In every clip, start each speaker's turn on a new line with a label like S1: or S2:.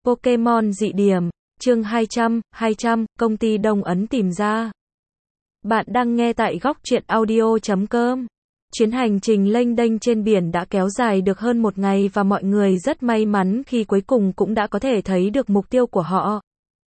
S1: Pokemon dị điểm, chương 200, công ty Đông Ấn tìm ra. Bạn đang nghe tại góc truyện audio.com. Chuyến hành trình lênh đênh trên biển đã kéo dài được hơn một ngày và mọi người rất may mắn khi cuối cùng cũng đã có thể thấy được mục tiêu của họ.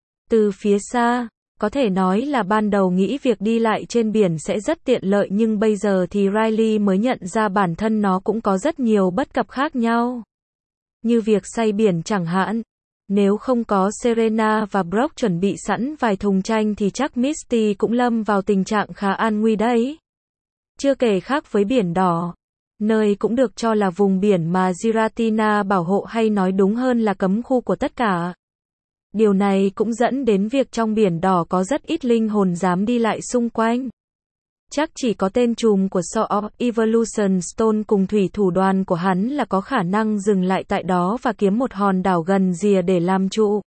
S1: Từ phía xa, có thể nói là ban đầu nghĩ việc đi lại trên biển sẽ rất tiện lợi nhưng bây giờ thì Riley mới nhận ra bản thân nó cũng có rất nhiều bất cập khác nhau. Như việc say biển chẳng hạn. Nếu không có Serena và Brock chuẩn bị sẵn vài thùng chanh thì chắc Misty cũng lâm vào tình trạng khá an nguy đấy. Chưa kể khác với biển đỏ, nơi cũng được cho là vùng biển mà Giratina bảo hộ hay nói đúng hơn là cấm khu của tất cả. Điều này cũng dẫn đến việc trong biển đỏ có rất ít linh hồn dám đi lại xung quanh. Chắc chỉ có tên trùm của Sword of Evolution Stone cùng thủy thủ đoàn của hắn là có khả năng dừng lại tại đó và kiếm một hòn đảo gần rìa để làm trụ.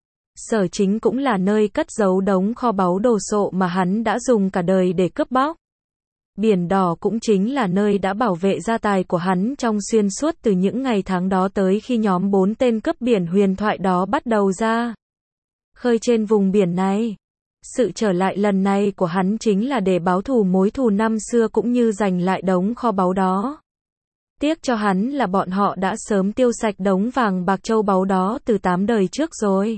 S1: Sở chính cũng là nơi cất giấu đống kho báu đồ sộ mà hắn đã dùng cả đời để cướp bóc. Biển đỏ cũng chính là nơi đã bảo vệ gia tài của hắn trong xuyên suốt từ những ngày tháng đó tới khi nhóm 4 tên cướp biển huyền thoại đó bắt đầu ra khơi trên vùng biển này. Sự trở lại lần này của hắn chính là để báo thù mối thù năm xưa cũng như giành lại đống kho báu đó. Tiếc cho hắn là bọn họ đã sớm tiêu sạch đống vàng bạc châu báu đó từ 8 đời trước rồi.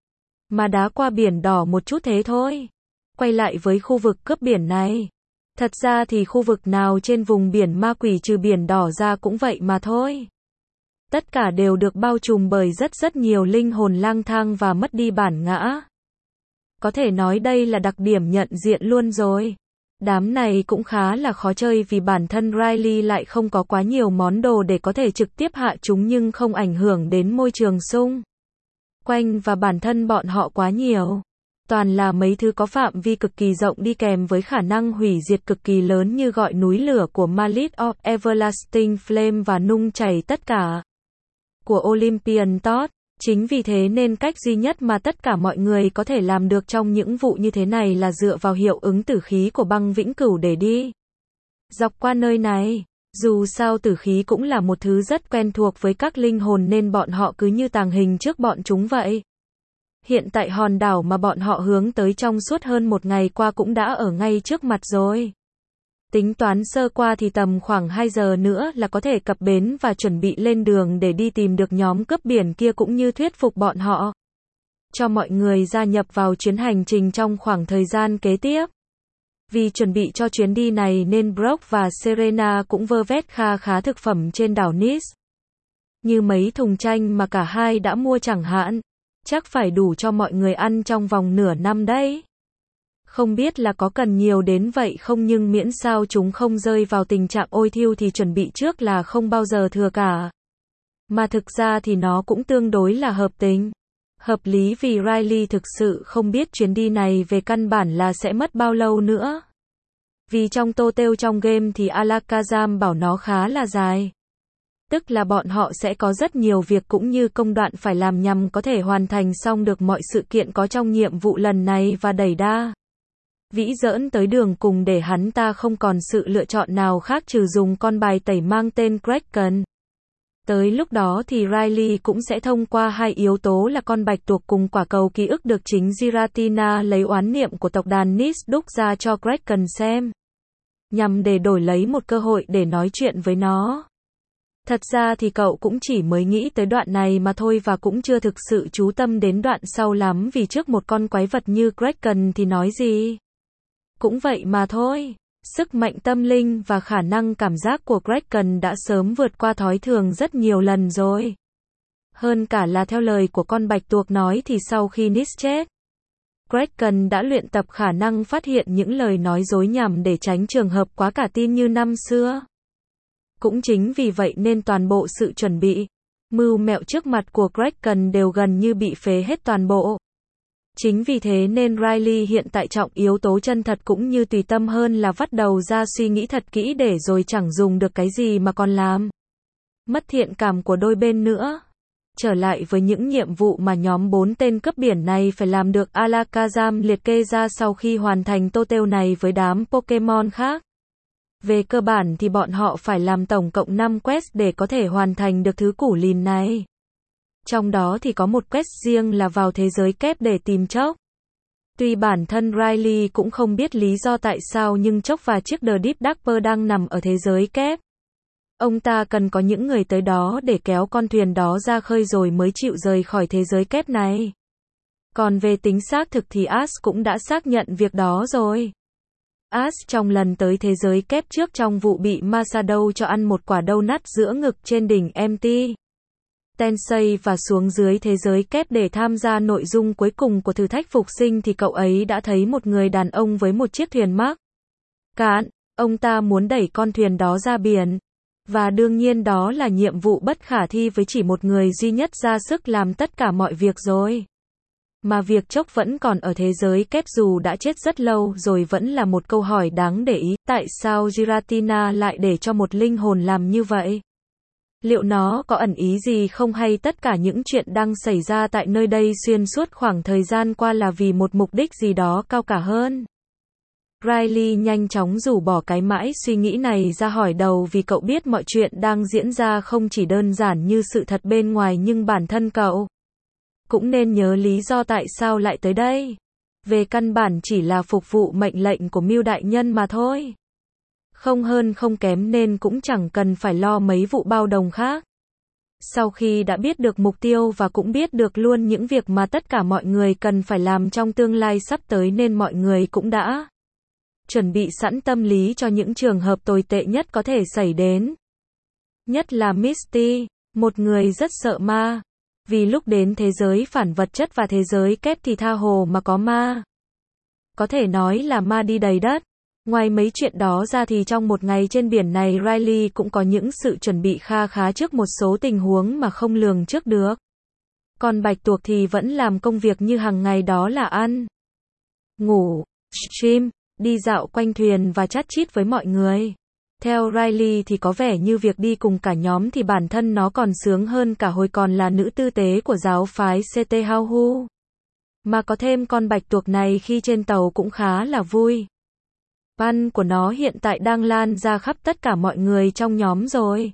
S1: Mà đã qua biển đỏ một chút thế thôi. Quay lại với khu vực cướp biển này. Thật ra thì khu vực nào trên vùng biển ma quỷ trừ biển đỏ ra cũng vậy mà thôi. Tất cả đều được bao trùm bởi rất nhiều linh hồn lang thang và mất đi bản ngã. Có thể nói đây là đặc điểm nhận diện luôn rồi. Đám này cũng khá là khó chơi vì bản thân Riley lại không có quá nhiều món đồ để có thể trực tiếp hạ chúng nhưng không ảnh hưởng đến môi trường xung quanh và bản thân bọn họ quá nhiều. Toàn là mấy thứ có phạm vi cực kỳ rộng đi kèm với khả năng hủy diệt cực kỳ lớn như gọi núi lửa của Mallet of Everlasting Flame và nung chảy tất cả của Olympian Todd. Chính vì thế nên cách duy nhất mà tất cả mọi người có thể làm được trong những vụ như thế này là dựa vào hiệu ứng tử khí của băng vĩnh cửu để đi dọc qua nơi này. Dù sao tử khí cũng là một thứ rất quen thuộc với các linh hồn nên bọn họ cứ như tàng hình trước bọn chúng vậy. Hiện tại hòn đảo mà bọn họ hướng tới trong suốt hơn một ngày qua cũng đã ở ngay trước mặt rồi. Tính toán sơ qua thì tầm khoảng 2 giờ nữa là có thể cập bến và chuẩn bị lên đường để đi tìm được nhóm cướp biển kia cũng như thuyết phục bọn họ cho mọi người gia nhập vào chuyến hành trình trong khoảng thời gian kế tiếp. Vì chuẩn bị cho chuyến đi này nên Brock và Serena cũng vơ vét kha khá thực phẩm trên đảo Nice. Như mấy thùng chanh mà cả hai đã mua chẳng hạn. Chắc phải đủ cho mọi người ăn trong vòng nửa năm đấy. Không biết là có cần nhiều đến vậy không nhưng miễn sao chúng không rơi vào tình trạng ôi thiêu thì chuẩn bị trước là không bao giờ thừa cả. Mà thực ra thì nó cũng tương đối là hợp tình. Hợp lý vì Riley thực sự không biết chuyến đi này về căn bản là sẽ mất bao lâu nữa. Vì trong Totale trong game thì Alakazam bảo nó khá là dài. Tức là bọn họ sẽ có rất nhiều việc cũng như công đoạn phải làm nhằm có thể hoàn thành xong được mọi sự kiện có trong nhiệm vụ lần này và đẩy đa vĩ dỡn tới đường cùng để hắn ta không còn sự lựa chọn nào khác trừ dùng con bài tẩy mang tên Kraken. Tới lúc đó thì Riley cũng sẽ thông qua hai yếu tố là con bạch tuộc cùng quả cầu ký ức được chính Giratina lấy oán niệm của tộc đàn Nice đúc ra cho Kraken xem. Nhằm để đổi lấy một cơ hội để nói chuyện với nó. Thật ra thì cậu cũng chỉ mới nghĩ tới đoạn này mà thôi và cũng chưa thực sự chú tâm đến đoạn sau lắm vì trước một con quái vật như Kraken thì nói gì. Cũng vậy mà thôi. Sức mạnh tâm linh và khả năng cảm giác của Kraken đã sớm vượt qua thói thường rất nhiều lần rồi. Hơn cả là theo lời của con bạch tuộc nói thì sau khi Nice chết, Kraken đã luyện tập khả năng phát hiện những lời nói dối nhằm để tránh trường hợp quá cả tin như năm xưa. Cũng chính vì vậy nên toàn bộ sự chuẩn bị, mưu mẹo trước mặt của Kraken đều gần như bị phế hết toàn bộ. Chính vì thế nên Riley hiện tại trọng yếu tố chân thật cũng như tùy tâm hơn là vắt đầu ra suy nghĩ thật kỹ để rồi chẳng dùng được cái gì mà còn làm mất thiện cảm của đôi bên nữa. Trở lại với những nhiệm vụ mà nhóm 4 tên cướp biển này phải làm được Alakazam liệt kê ra sau khi hoàn thành Totale này với đám Pokemon khác. Về cơ bản thì bọn họ phải làm tổng cộng 5 quest để có thể hoàn thành được thứ củ lìn này. Trong đó thì có một quest riêng là vào thế giới kép để tìm Chốc. Tuy bản thân Riley cũng không biết lý do tại sao nhưng Chốc và chiếc The Deep Dapper đang nằm ở thế giới kép. Ông ta cần có những người tới đó để kéo con thuyền đó ra khơi rồi mới chịu rời khỏi thế giới kép này. Còn về tính xác thực thì Ash cũng đã xác nhận việc đó rồi. Ash trong lần tới thế giới kép trước trong vụ bị Masato cho ăn một quả donut giữa ngực trên đỉnh Mt. Tensei và xuống dưới thế giới kép để tham gia nội dung cuối cùng của thử thách phục sinh thì cậu ấy đã thấy một người đàn ông với một chiếc thuyền mắc cạn. Ông ta muốn đẩy con thuyền đó ra biển. Và đương nhiên đó là nhiệm vụ bất khả thi với chỉ một người duy nhất ra sức làm tất cả mọi việc rồi. Mà việc Chốc vẫn còn ở thế giới kép dù đã chết rất lâu rồi vẫn là một câu hỏi đáng để ý. Tại sao Giratina lại để cho một linh hồn làm như vậy? Liệu nó có ẩn ý gì không hay tất cả những chuyện đang xảy ra tại nơi đây xuyên suốt khoảng thời gian qua là vì một mục đích gì đó cao cả hơn? Riley nhanh chóng rũ bỏ cái mãi suy nghĩ này ra hỏi đầu vì cậu biết mọi chuyện đang diễn ra không chỉ đơn giản như sự thật bên ngoài nhưng bản thân cậu cũng nên nhớ lý do tại sao lại tới đây. Về căn bản chỉ là phục vụ mệnh lệnh của Mưu đại nhân mà thôi. Không hơn không kém nên cũng chẳng cần phải lo mấy vụ bao đồng khác. Sau khi đã biết được mục tiêu và cũng biết được luôn những việc mà tất cả mọi người cần phải làm trong tương lai sắp tới nên mọi người cũng đã chuẩn bị sẵn tâm lý cho những trường hợp tồi tệ nhất có thể xảy đến. Nhất là Misty, một người rất sợ ma. Vì lúc đến thế giới phản vật chất và thế giới kép thì tha hồ mà có ma. Có thể nói là ma đi đầy đất. Ngoài mấy chuyện đó ra thì trong một ngày trên biển này Riley cũng có những sự chuẩn bị kha khá trước một số tình huống mà không lường trước được. Còn Bạch Tuộc thì vẫn làm công việc như hàng ngày đó là ăn, ngủ, stream, đi dạo quanh thuyền và chat chít với mọi người. Theo Riley thì có vẻ như việc đi cùng cả nhóm thì bản thân nó còn sướng hơn cả hồi còn là nữ tư tế của giáo phái CT Hauhu. Mà có thêm con Bạch Tuộc này khi trên tàu cũng khá là vui. Pan của nó hiện tại đang lan ra khắp tất cả mọi người trong nhóm rồi.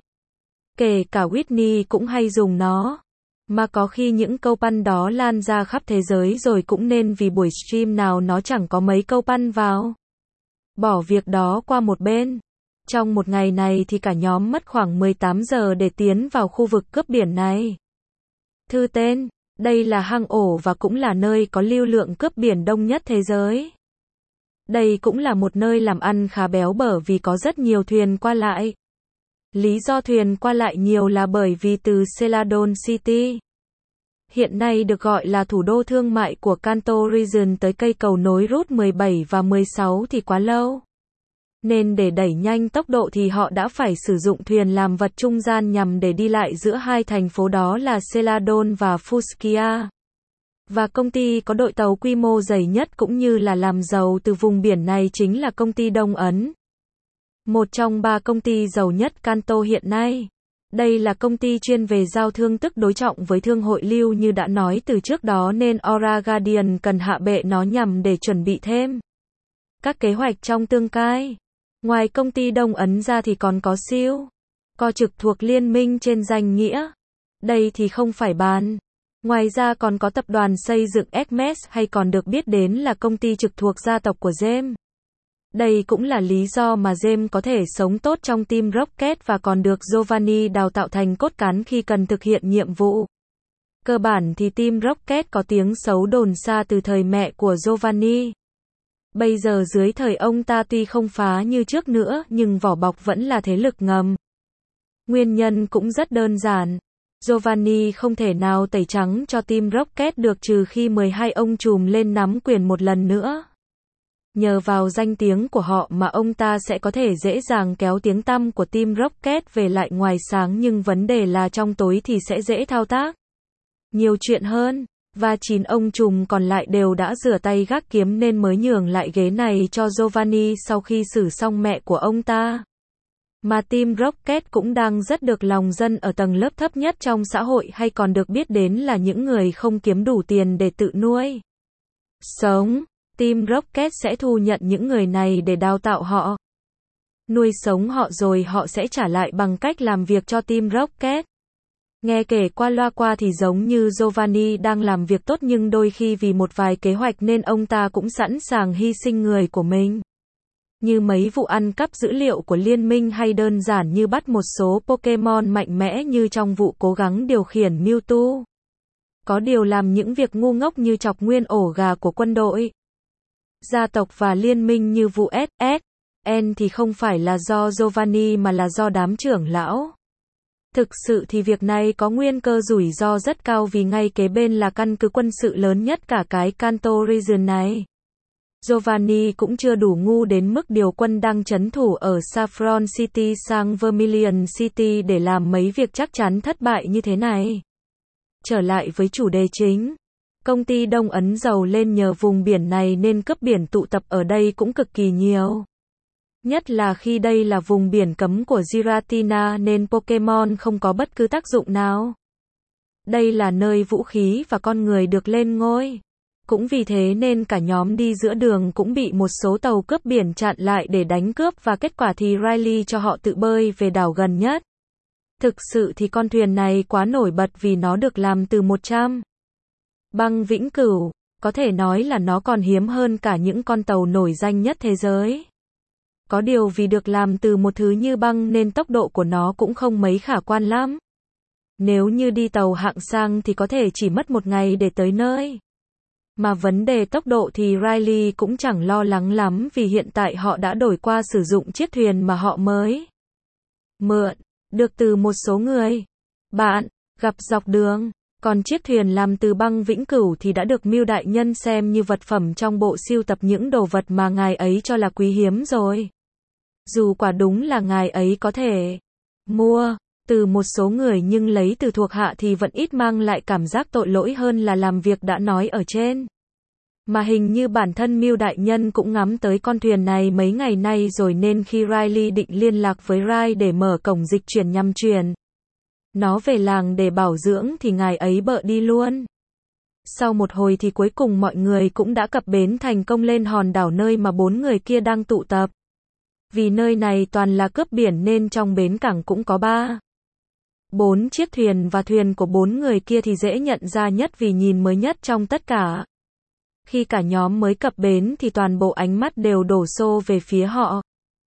S1: Kể cả Whitney cũng hay dùng nó. Mà có khi những câu pan đó lan ra khắp thế giới rồi cũng nên vì buổi stream nào nó chẳng có mấy câu pan vào. Bỏ việc đó qua một bên. Trong một ngày này thì cả nhóm mất khoảng 18 giờ để tiến vào khu vực cướp biển này. Thư tên, đây là hang ổ và cũng là nơi có lưu lượng cướp biển đông nhất thế giới. Đây cũng là một nơi làm ăn khá béo bở vì có rất nhiều thuyền qua lại. Lý do thuyền qua lại nhiều là bởi vì từ Celadon City, hiện nay được gọi là thủ đô thương mại của Kanto Region tới cây cầu nối Route 17 và 16 thì quá lâu. Nên để đẩy nhanh tốc độ thì họ đã phải sử dụng thuyền làm vật trung gian nhằm để đi lại giữa hai thành phố đó là Celadon và Fuskia. Và công ty có đội tàu quy mô dày nhất cũng như là làm giàu từ vùng biển này chính là công ty Đông Ấn. Một trong 3 công ty giàu nhất Kanto hiện nay. Đây là công ty chuyên về giao thương tức đối trọng với thương hội lưu như đã nói từ trước đó nên Aura Guardian cần hạ bệ nó nhằm để chuẩn bị thêm các kế hoạch trong tương lai. Ngoài công ty Đông Ấn ra thì còn có siêu co trực thuộc liên minh trên danh nghĩa. Đây thì không phải bàn. Ngoài ra còn có tập đoàn xây dựng Hermes hay còn được biết đến là công ty trực thuộc gia tộc của James. Đây cũng là lý do mà James có thể sống tốt trong team Rocket và còn được Giovanni đào tạo thành cốt cán khi cần thực hiện nhiệm vụ. Cơ bản thì team Rocket có tiếng xấu đồn xa từ thời mẹ của Giovanni. Bây giờ dưới thời ông ta tuy không phá như trước nữa nhưng vỏ bọc vẫn là thế lực ngầm. Nguyên nhân cũng rất đơn giản. Giovanni không thể nào tẩy trắng cho team Rocket được trừ khi 12 ông trùm lên nắm quyền một lần nữa. Nhờ vào danh tiếng của họ mà ông ta sẽ có thể dễ dàng kéo tiếng tăm của team Rocket về lại ngoài sáng nhưng vấn đề là trong tối thì sẽ dễ thao tác nhiều chuyện hơn. Và 9 ông trùm còn lại đều đã rửa tay gác kiếm nên mới nhường lại ghế này cho Giovanni sau khi xử xong mẹ của ông ta. Mà team Rocket cũng đang rất được lòng dân ở tầng lớp thấp nhất trong xã hội hay còn được biết đến là những người không kiếm đủ tiền để tự nuôi sống. Team Rocket sẽ thu nhận những người này để đào tạo họ, nuôi sống họ rồi họ sẽ trả lại bằng cách làm việc cho team Rocket. Nghe kể qua loa qua thì giống như Giovanni đang làm việc tốt nhưng đôi khi vì một vài kế hoạch nên ông ta cũng sẵn sàng hy sinh người của mình. Như mấy vụ ăn cắp dữ liệu của liên minh hay đơn giản như bắt một số Pokemon mạnh mẽ như trong vụ cố gắng điều khiển Mewtwo. Có điều làm những việc ngu ngốc như chọc nguyên ổ gà của quân đội, gia tộc và liên minh như vụ SSN thì không phải là do Giovanni mà là do đám trưởng lão. Thực sự thì việc này có nguyên cơ rủi ro rất cao vì ngay kế bên là căn cứ quân sự lớn nhất cả cái Kanto Region này. Giovanni cũng chưa đủ ngu đến mức điều quân đang trấn thủ ở Saffron City sang Vermilion City để làm mấy việc chắc chắn thất bại như thế này. Trở lại với chủ đề chính. Công ty Đông Ấn giàu lên nhờ vùng biển này nên cướp biển tụ tập ở đây cũng cực kỳ nhiều. Nhất là khi đây là vùng biển cấm của Giratina nên Pokemon không có bất cứ tác dụng nào. Đây là nơi vũ khí và con người được lên ngôi. Cũng vì thế nên cả nhóm đi giữa đường cũng bị một số tàu cướp biển chặn lại để đánh cướp và kết quả thì Riley cho họ tự bơi về đảo gần nhất. Thực sự thì con thuyền này quá nổi bật vì nó được làm từ 100 băng vĩnh cửu, có thể nói là nó còn hiếm hơn cả những con tàu nổi danh nhất thế giới. Có điều vì được làm từ một thứ như băng nên tốc độ của nó cũng không mấy khả quan lắm. Nếu như đi tàu hạng sang thì có thể chỉ mất một ngày để tới nơi. Mà vấn đề tốc độ thì Riley cũng chẳng lo lắng lắm vì hiện tại họ đã đổi qua sử dụng chiếc thuyền mà họ mới mượn được từ một số người bạn gặp dọc đường. Còn chiếc thuyền làm từ băng vĩnh cửu thì đã được Mưu đại nhân xem như vật phẩm trong bộ sưu tập những đồ vật mà ngài ấy cho là quý hiếm rồi. Dù quả đúng là ngài ấy có thể mua từ một số người nhưng lấy từ thuộc hạ thì vẫn ít mang lại cảm giác tội lỗi hơn là làm việc đã nói ở trên. Mà hình như bản thân Mưu đại nhân cũng ngắm tới con thuyền này mấy ngày nay rồi nên khi Riley định liên lạc với Rai để mở cổng dịch chuyển nhằm chuyển nó về làng để bảo dưỡng thì ngài ấy bợ đi luôn. Sau một hồi thì cuối cùng mọi người cũng đã cập bến thành công lên hòn đảo nơi mà 4 người kia đang tụ tập. Vì nơi này toàn là cướp biển nên trong bến cảng cũng có 4 chiếc thuyền và thuyền của 4 người kia thì dễ nhận ra nhất vì nhìn mới nhất trong tất cả. Khi cả nhóm mới cập bến thì toàn bộ ánh mắt đều đổ xô về phía họ.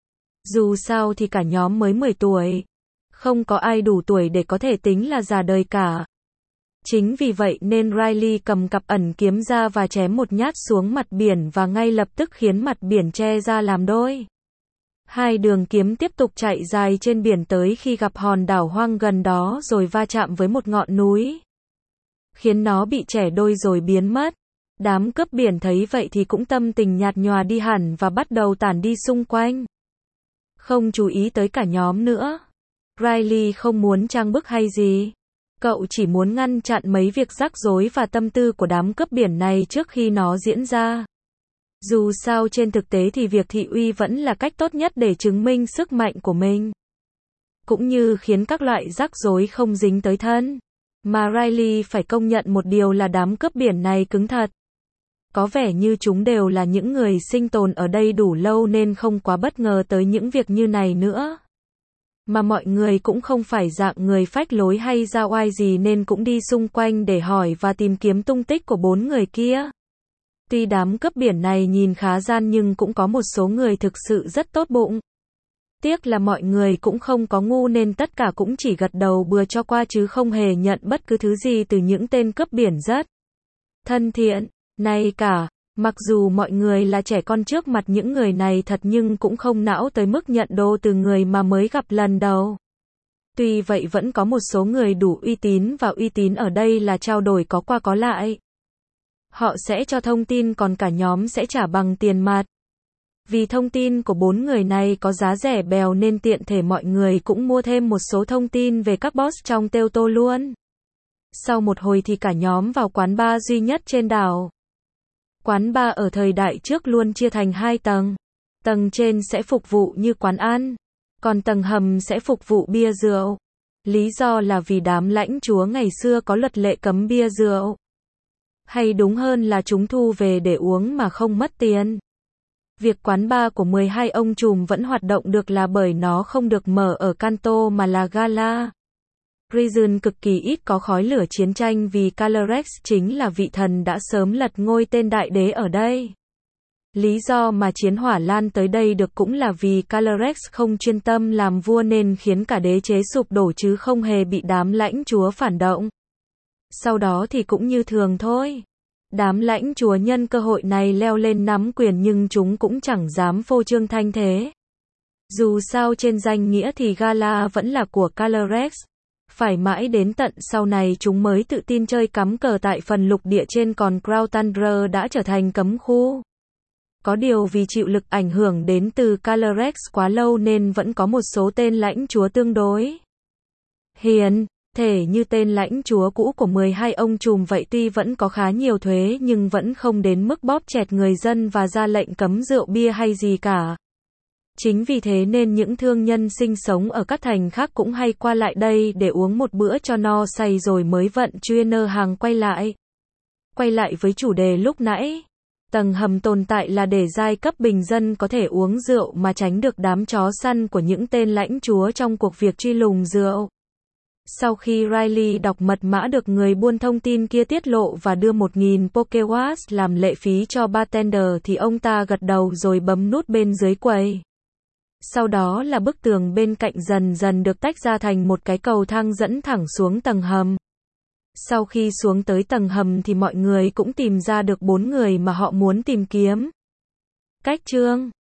S1: Dù sao thì cả nhóm mới 10 tuổi. Không có ai đủ tuổi để có thể tính là già đời cả. Chính vì vậy nên Riley cầm cặp ẩn kiếm ra và chém một nhát xuống mặt biển và ngay lập tức khiến mặt biển che ra làm đôi. Hai đường kiếm tiếp tục chạy dài trên biển tới khi gặp hòn đảo hoang gần đó rồi va chạm với một ngọn núi, khiến nó bị chẻ đôi rồi biến mất. Đám cướp biển thấy vậy thì cũng tâm tình nhạt nhòa đi hẳn và bắt đầu tản đi xung quanh. Không chú ý tới cả nhóm nữa. Riley không muốn trang bức hay gì. Cậu chỉ muốn ngăn chặn mấy việc rắc rối và tâm tư của đám cướp biển này trước khi nó diễn ra. Dù sao trên thực tế thì việc thị uy vẫn là cách tốt nhất để chứng minh sức mạnh của mình. Cũng như khiến các loại rắc rối không dính tới thân. Mà Riley phải công nhận một điều là đám cướp biển này cứng thật. Có vẻ như chúng đều là những người sinh tồn ở đây đủ lâu nên không quá bất ngờ tới những việc như này nữa. Mà mọi người cũng không phải dạng người phách lối hay ra oai gì nên cũng đi xung quanh để hỏi và tìm kiếm tung tích của 4 người kia. Tuy đám cướp biển này nhìn khá gian nhưng cũng có một số người thực sự rất tốt bụng. Tiếc là mọi người cũng không có ngu nên tất cả cũng chỉ gật đầu bừa cho qua chứ không hề nhận bất cứ thứ gì từ những tên cướp biển rất thân thiện này cả. Mặc dù mọi người là trẻ con trước mặt những người này thật nhưng cũng không não tới mức nhận đồ từ người mà mới gặp lần đầu. Tuy vậy vẫn có một số người đủ uy tín và uy tín ở đây là trao đổi có qua có lại. Họ sẽ cho thông tin còn cả nhóm sẽ trả bằng tiền mặt. Vì thông tin của 4 người này có giá rẻ bèo nên tiện thể mọi người cũng mua thêm một số thông tin về các boss trong Teuto luôn. Sau một hồi thì cả nhóm vào quán bar duy nhất trên đảo. Quán bar ở thời đại trước luôn chia thành 2 tầng. Tầng trên sẽ phục vụ như quán ăn, còn tầng hầm sẽ phục vụ bia rượu. Lý do là vì đám lãnh chúa ngày xưa có luật lệ cấm bia rượu. Hay đúng hơn là chúng thu về để uống mà không mất tiền. Việc quán bar của 12 ông trùm vẫn hoạt động được là bởi nó không được mở ở Kanto mà là gala. Region cực kỳ ít có khói lửa chiến tranh vì Calyrex chính là vị thần đã sớm lật ngôi tên đại đế ở đây. Lý do mà chiến hỏa lan tới đây được cũng là vì Calyrex không chuyên tâm làm vua nên khiến cả đế chế sụp đổ chứ không hề bị đám lãnh chúa phản động. Sau đó thì cũng như thường thôi. Đám lãnh chúa nhân cơ hội này leo lên nắm quyền nhưng chúng cũng chẳng dám phô trương thanh thế. Dù sao trên danh nghĩa thì Gala vẫn là của Calyrex. Phải mãi đến tận sau này chúng mới tự tin chơi cắm cờ tại phần lục địa trên còn Crown Tundra đã trở thành cấm khu. Có điều vì chịu lực ảnh hưởng đến từ Calyrex quá lâu nên vẫn có một số tên lãnh chúa tương đối hiền thể như tên lãnh chúa cũ của 12 ông trùm vậy tuy vẫn có khá nhiều thuế nhưng vẫn không đến mức bóp chẹt người dân và ra lệnh cấm rượu bia hay gì cả. Chính vì thế nên những thương nhân sinh sống ở các thành khác cũng hay qua lại đây để uống một bữa cho no say rồi mới vận chuyên hàng quay lại. Quay lại với chủ đề lúc nãy. Tầng hầm tồn tại là để giai cấp bình dân có thể uống rượu mà tránh được đám chó săn của những tên lãnh chúa trong cuộc việc truy lùng rượu. Sau khi Riley đọc mật mã được người buôn thông tin kia tiết lộ và đưa 1.000 Pokewas làm lệ phí cho bartender thì ông ta gật đầu rồi bấm nút bên dưới quầy. Sau đó là bức tường bên cạnh dần dần được tách ra thành một cái cầu thang dẫn thẳng xuống tầng hầm. Sau khi xuống tới tầng hầm thì mọi người cũng tìm ra được 4 người mà họ muốn tìm kiếm. Cách chương